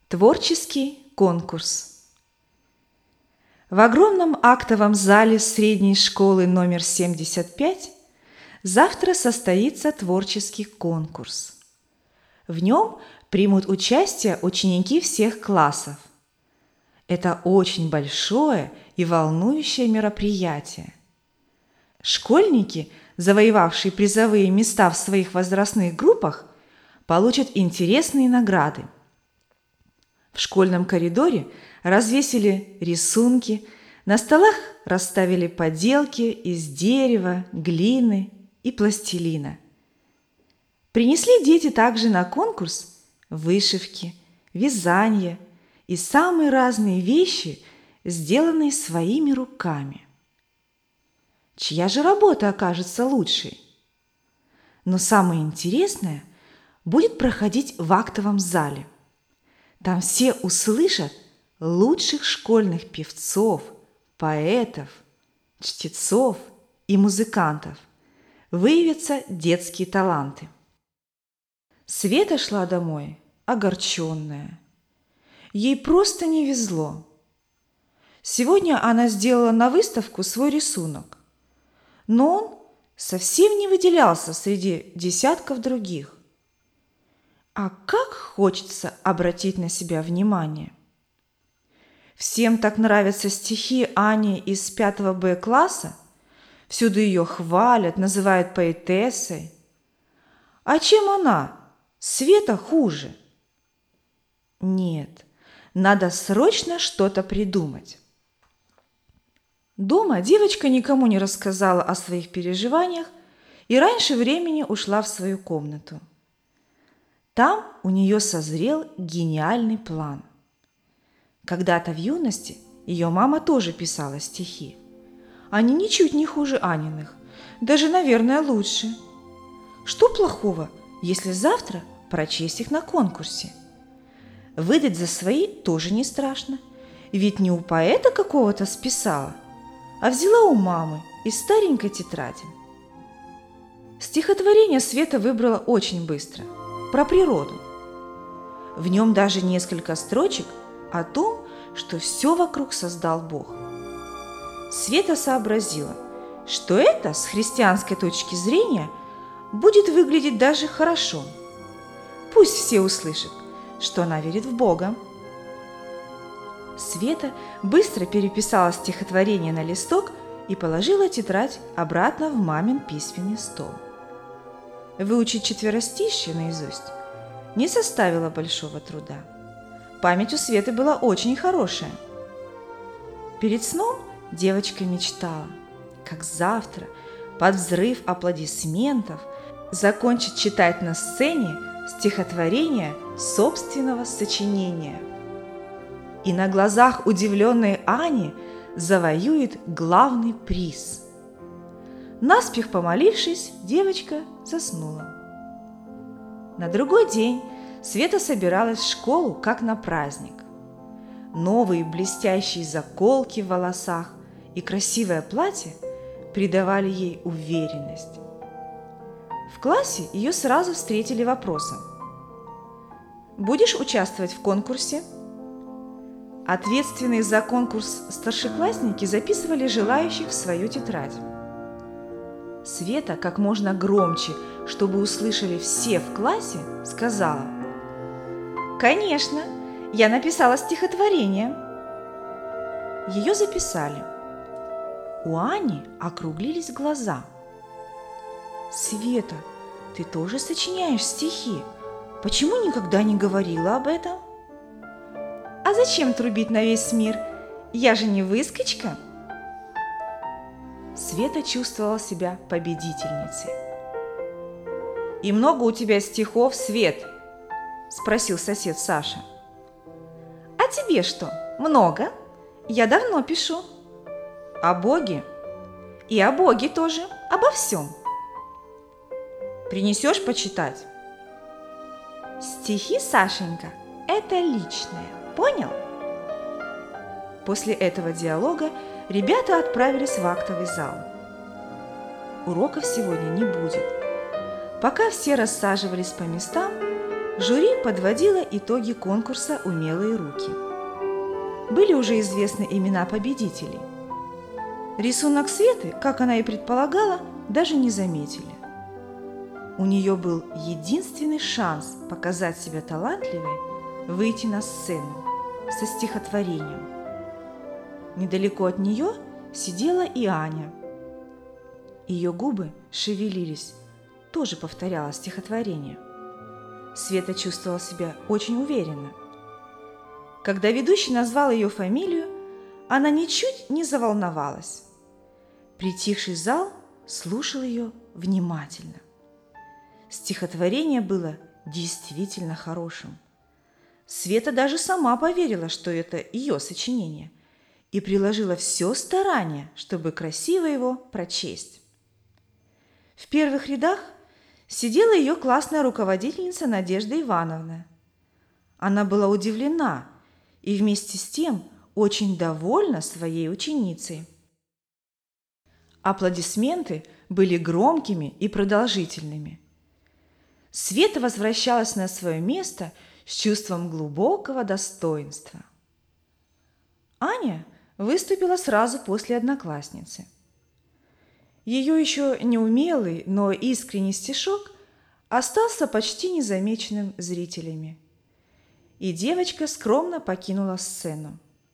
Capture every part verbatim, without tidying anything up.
Творческий конкурс. В огромном актовом зале средней школы номер семьдесят пять завтра состоится творческий конкурс. В нем примут участие ученики всех классов. Это очень большое и волнующее мероприятие. Школьники, завоевавшие призовые места в своих возрастных группах, получат интересные награды. В школьном коридоре развесили рисунки, на столах расставили поделки из дерева, глины и пластилина. Принесли дети также на конкурс вышивки, вязание и самые разные вещи, сделанные своими руками. Чья же работа окажется лучшей? Но самое интересное будет проходить в актовом зале. Там все услышат лучших школьных певцов, поэтов, чтецов и музыкантов. Выявятся детские таланты. Света шла домой огорченная. Ей просто не везло. Сегодня она сделала на выставку свой рисунок, но он совсем не выделялся среди десятков других. А как хочется обратить на себя внимание. Всем так нравятся стихи Ани из пятого Б класса. Всюду ее хвалят, называют поэтессой. А чем она, Света, хуже? Нет, надо срочно что-то придумать. Дома девочка никому не рассказала о своих переживаниях и раньше времени ушла в свою комнату. Там у нее созрел гениальный план. Когда-то в юности ее мама тоже писала стихи. Они ничуть не хуже Аниных, даже, наверное, лучше. Что плохого, если завтра прочесть их на конкурсе? Выдать за свои тоже не страшно, ведь не у поэта какого-то списала, а взяла у мамы из старенькой тетради. Стихотворение Света выбрала очень быстро – про природу. В нем даже несколько строчек о том, что все вокруг создал Бог. Света сообразила, что это с христианской точки зрения будет выглядеть даже хорошо. Пусть все услышат, что она верит в Бога. Света быстро переписала стихотворение на листок и положила тетрадь обратно в мамин письменный стол. Выучить четверостишье наизусть не составило большого труда. Память у Светы была очень хорошая. Перед сном девочка мечтала, как завтра, под взрыв аплодисментов, закончить читать на сцене стихотворение собственного сочинения. И на глазах удивленной Ани завоюет главный приз. Наспех помолившись, девочка заснула. На другой день Света собиралась в школу, как на праздник. Новые блестящие заколки в волосах и красивое платье придавали ей уверенность. В классе ее сразу встретили вопросом: «Будешь участвовать в конкурсе?» Ответственные за конкурс старшеклассники записывали желающих в свою тетрадь. Света как можно громче, чтобы услышали все в классе, сказала: «Конечно, я написала стихотворение». Ее записали. У Ани округлились глаза. «Света, ты тоже сочиняешь стихи? Почему никогда не говорила об этом?» «А зачем трубить на весь мир? Я же не выскочка!» Света чувствовала себя победительницей. «И много у тебя стихов, Свет?» – спросил сосед Саша. «А тебе что, много? Я давно пишу». «О Боге?» «И о Боге тоже, обо всем». «Принесешь почитать?» «Стихи, Сашенька, это личное, понял?» После этого диалога ребята отправились в актовый зал. Уроков сегодня не будет. Пока все рассаживались по местам, Жюри подводило итоги конкурса «Умелые руки». Были уже известны имена победителей. Рисунок Светы, как она и предполагала, даже не заметили. У нее был единственный шанс показать себя талантливой, выйти на сцену со стихотворением. Недалеко от нее сидела и Аня. Ее губы шевелились, тоже повторяла стихотворение. Света чувствовала себя очень уверенно. Когда ведущий назвал ее фамилию, она ничуть не заволновалась. Притихший зал слушал ее внимательно. Стихотворение было действительно хорошим. Света даже сама поверила, что это ее сочинение, и приложила все старание, чтобы красиво его прочесть. В первых рядах сидела ее классная руководительница Надежда Ивановна. Она была удивлена и вместе с тем очень довольна своей ученицей. Аплодисменты были громкими и продолжительными. Света возвращалась на свое место с чувством глубокого достоинства. Аня выступила сразу после одноклассницы. Ее еще неумелый, но искренний стишок остался почти незамеченным зрителями, и девочка скромно покинула сцену.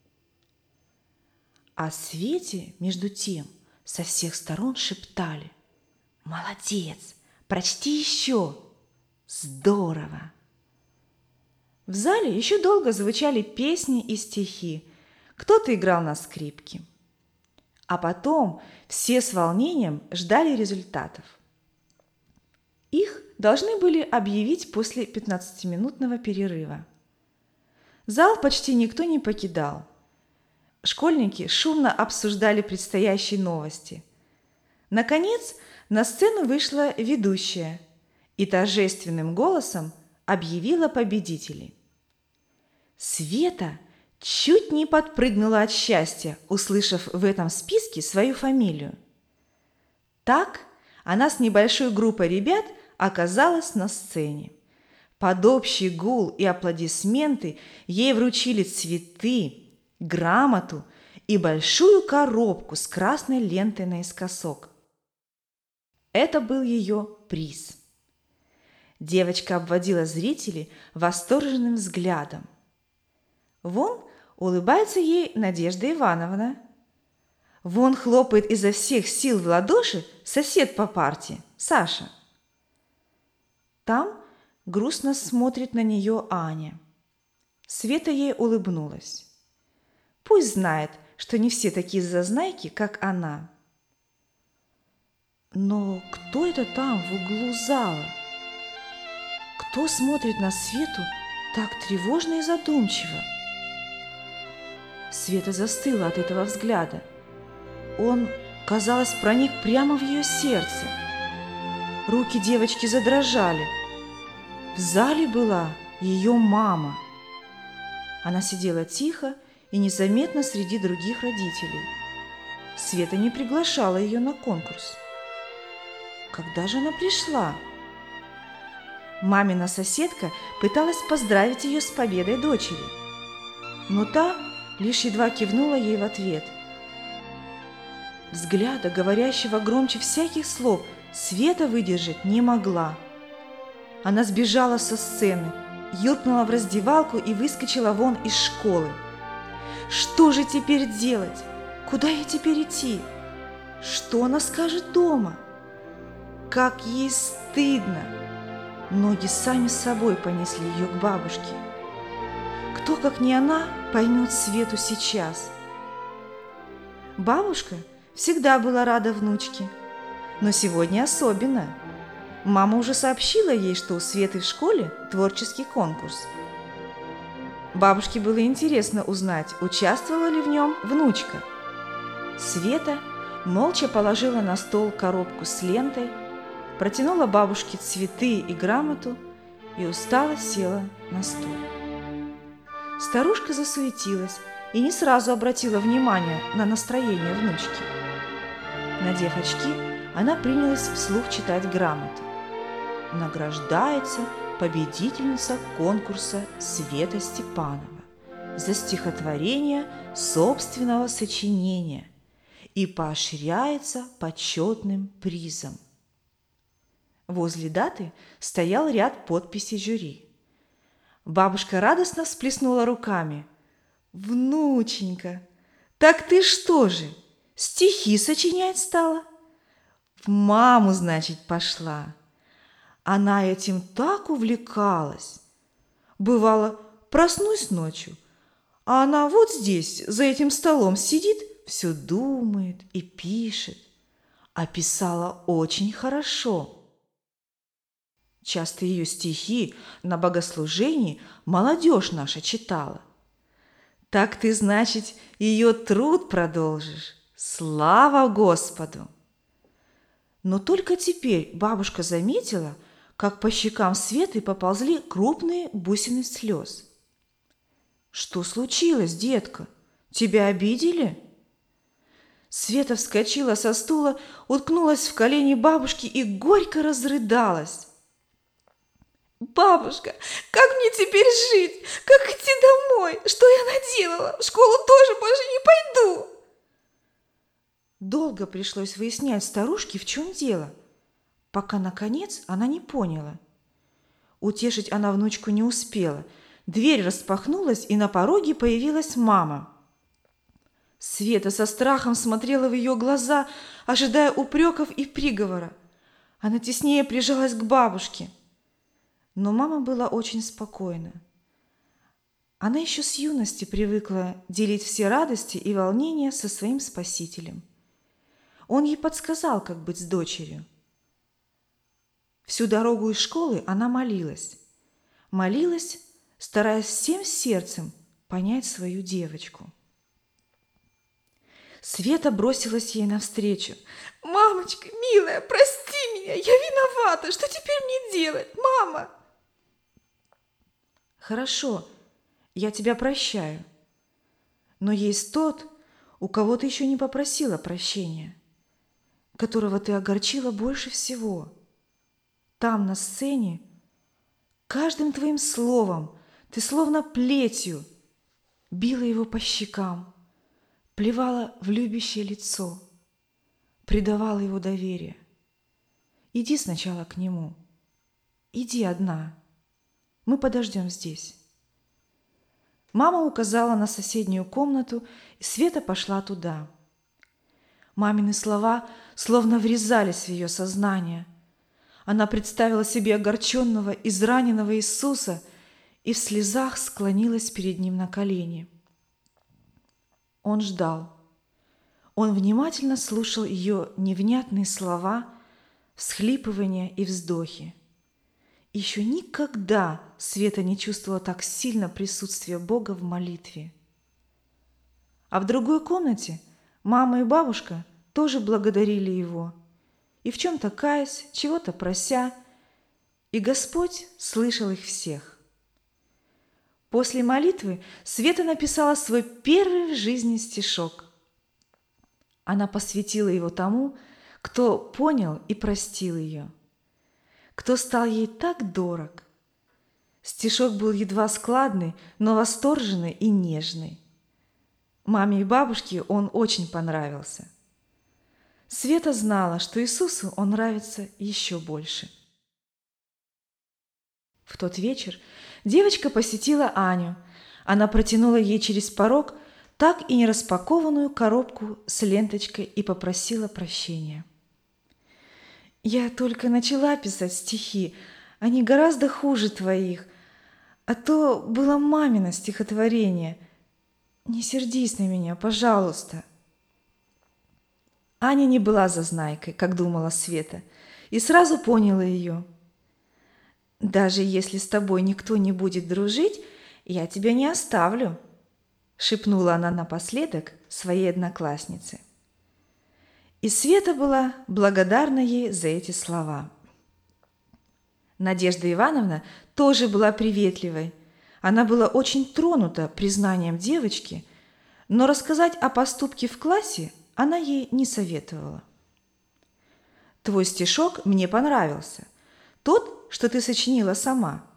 А Свете, между тем, со всех сторон шептали: «Молодец! Прочти еще! Здорово!» В зале еще долго звучали песни и стихи, кто-то играл на скрипке. А потом все с волнением ждали результатов. Их должны были объявить после пятнадцатиминутного перерыва. Зал почти никто не покидал. Школьники шумно обсуждали предстоящие новости. Наконец, на сцену вышла ведущая и торжественным голосом объявила победителей. Света чуть не подпрыгнула от счастья, услышав в этом списке свою фамилию. Так она с небольшой группой ребят оказалась на сцене. Под общий гул и аплодисменты ей вручили цветы, грамоту и большую коробку с красной лентой наискосок. Это был ее приз. Девочка обводила зрителей восторженным взглядом. Вон улыбается ей Надежда Ивановна. Вон хлопает изо всех сил в ладоши сосед по парте, Саша. Там грустно смотрит на нее Аня. Света ей улыбнулась. Пусть знает, что не все такие зазнайки, как она. Но кто это там в углу зала? Кто смотрит на Свету так тревожно и задумчиво? Света застыла от этого взгляда. Он, казалось, проник прямо в ее сердце. Руки девочки задрожали. В зале была ее мама. Она сидела тихо и незаметно среди других родителей. Света не приглашала ее на конкурс. Когда же она пришла? Мамина соседка пыталась поздравить ее с победой дочери, но та лишь едва кивнула ей в ответ. Взгляда, говорящего громче всяких слов, Света выдержать не могла. Она сбежала со сцены, юркнула в раздевалку и выскочила вон из школы. Что же теперь делать? Куда ей теперь идти? Что она скажет дома? Как ей стыдно! Ноги сами собой понесли ее к бабушке. Кто, как не она, поймет Свету сейчас? Бабушка всегда была рада внучке, но сегодня особенно. Мама уже сообщила ей, что у Светы в школе творческий конкурс. Бабушке было интересно узнать, участвовала ли в нем внучка. Света молча положила на стол коробку с лентой, протянула бабушке цветы и грамоту и устало села на стул. Старушка засуетилась и не сразу обратила внимание на настроение внучки. Надев очки, она принялась вслух читать грамоту. Награждается победительница конкурса Света Степанова за стихотворение собственного сочинения и поощряется почетным призом. Возле даты стоял ряд подписей жюри. Бабушка радостно всплеснула руками. «Внученька, так ты что же, стихи сочинять стала? В маму, значит, пошла». Она этим так увлекалась. Бывало, проснусь ночью, а она вот здесь, за этим столом сидит, все думает и пишет. А писала очень хорошо. Часто ее стихи на богослужении молодежь наша читала. Так ты, значит, ее труд продолжишь. Слава Господу! Но только теперь бабушка заметила, как по щекам Светы поползли крупные бусины слез. «Что случилось, детка? Тебя обидели?» Света вскочила со стула, уткнулась в колени бабушки и горько разрыдалась. «Бабушка, как мне теперь жить? Как идти домой? Что я наделала? В школу тоже больше не пойду!» Долго пришлось выяснять старушке, в чем дело, пока, наконец, она не поняла. Утешить она внучку не успела. Дверь распахнулась, и на пороге появилась мама. Света со страхом смотрела в ее глаза, ожидая упреков и приговора. Она теснее прижалась к бабушке. Но мама была очень спокойна. Она еще с юности привыкла делить все радости и волнения со своим спасителем. Он ей подсказал, как быть с дочерью. Всю дорогу из школы она молилась. Молилась, стараясь всем сердцем понять свою девочку. Света бросилась ей навстречу. «Мамочка, милая, прости меня, я виновата, что теперь мне делать, мама?» «Хорошо, я тебя прощаю. Но есть тот, у кого ты еще не попросила прощения, которого ты огорчила больше всего. Там, на сцене, каждым твоим словом ты словно плетью била его по щекам, плевала в любящее лицо, предавала его доверие. Иди сначала к нему. Иди одна. Мы подождем здесь». Мама указала на соседнюю комнату, и Света пошла туда. Мамины слова словно врезались в ее сознание. Она представила себе огорченного, израненного Иисуса и в слезах склонилась перед ним на колени. Он ждал. Он внимательно слушал ее невнятные слова, всхлипывания и вздохи. Еще никогда Света не чувствовала так сильно присутствия Бога в молитве. А в другой комнате мама и бабушка тоже благодарили Его, и в чем-то каясь, чего-то прося, и Господь слышал их всех. После молитвы Света написала свой первый в жизни стишок. Она посвятила его тому, кто понял и простил ее, кто стал ей так дорог. Стишок был едва складный, но восторженный и нежный. Маме и бабушке он очень понравился. Света знала, что Иисусу он нравится еще больше. В тот вечер девочка посетила Аню. Она протянула ей через порог так и не распакованную коробку с ленточкой и попросила прощения. «Я только начала писать стихи, они гораздо хуже твоих, а то было мамино стихотворение. Не сердись на меня, пожалуйста». Аня не была зазнайкой, как думала Света, и сразу поняла ее. «Даже если с тобой никто не будет дружить, я тебя не оставлю», — шепнула она напоследок своей однокласснице. И Света была благодарна ей за эти слова. Надежда Ивановна тоже была приветливой. Она была очень тронута признанием девочки, но рассказать о поступке в классе она ей не советовала. «Твой стишок мне понравился. Тот, что ты сочинила сама.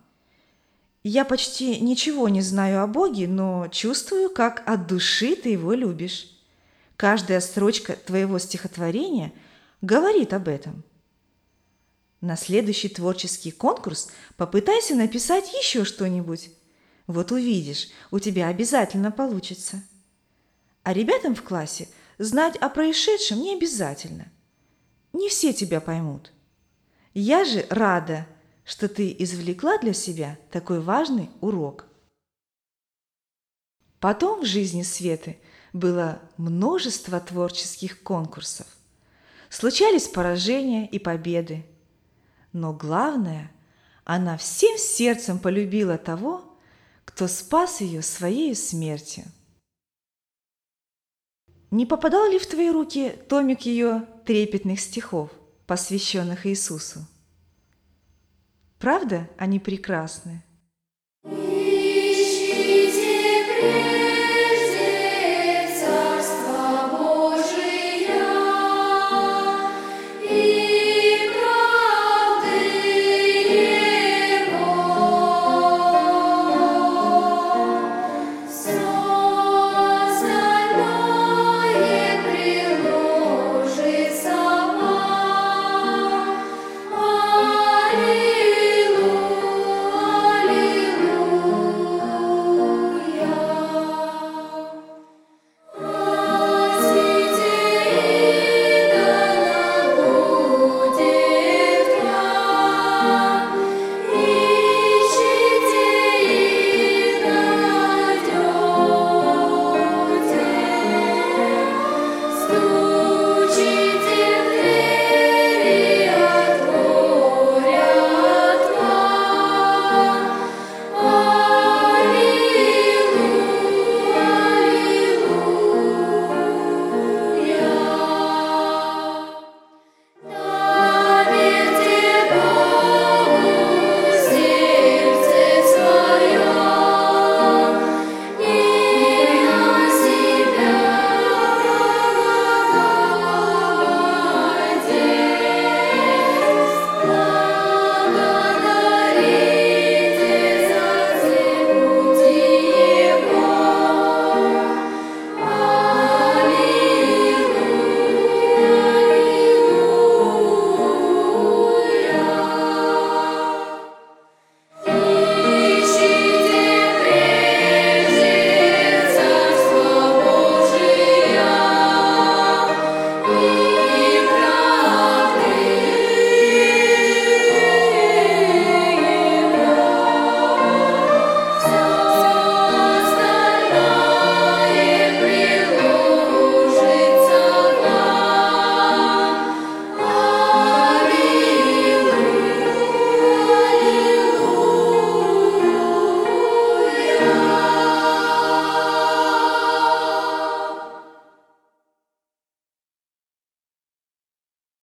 Я почти ничего не знаю о Боге, но чувствую, как от души ты его любишь. Каждая строчка твоего стихотворения говорит об этом. На следующий творческий конкурс попытайся написать еще что-нибудь. Вот увидишь, у тебя обязательно получится. А ребятам в классе знать о происшедшем не обязательно. Не все тебя поймут. Я же рада, что ты извлекла для себя такой важный урок. Потом в жизни Светы было множество творческих конкурсов. Случались поражения и победы. Но главное, она всем сердцем полюбила того, кто спас ее своей смертью. Не попадал ли в твои руки томик ее трепетных стихов, посвященных Иисусу? Правда, они прекрасны?